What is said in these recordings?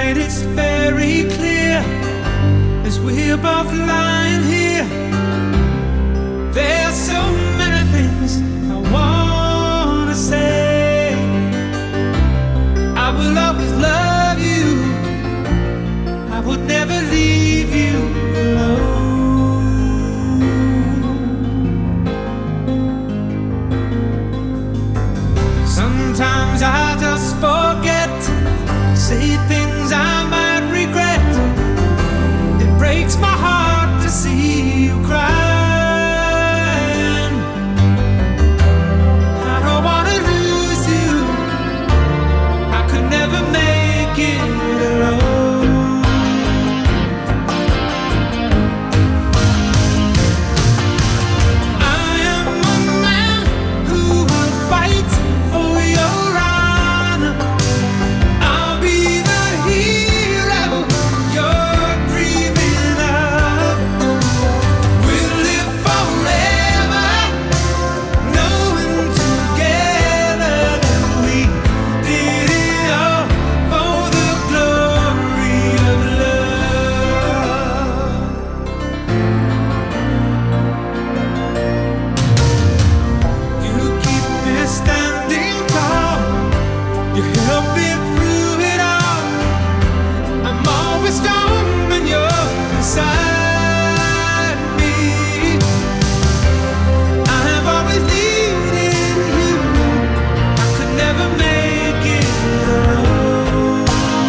Tonight it's very clear as we're both lying here. There's so many things I wanna say. I will always love you. I would never leave you alone. Sometimes I just forget, say things I might regret. It breaks my heart to see you crying. I don't wanna lose you. I could never make it alone. I am a man who will fight for your honor. I'll be the hero you're dreaming of. We'll live forever, knowing together that we did it all for the glory of love. You keep me standing tall. You help me through it all. I'm always strong when you're beside me. I have always needed you. I could never make it alone.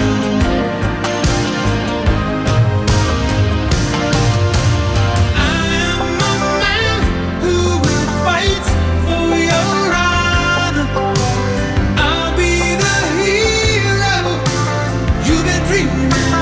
I am a man who will fight for your honor. I'll be the hero you've been dreaming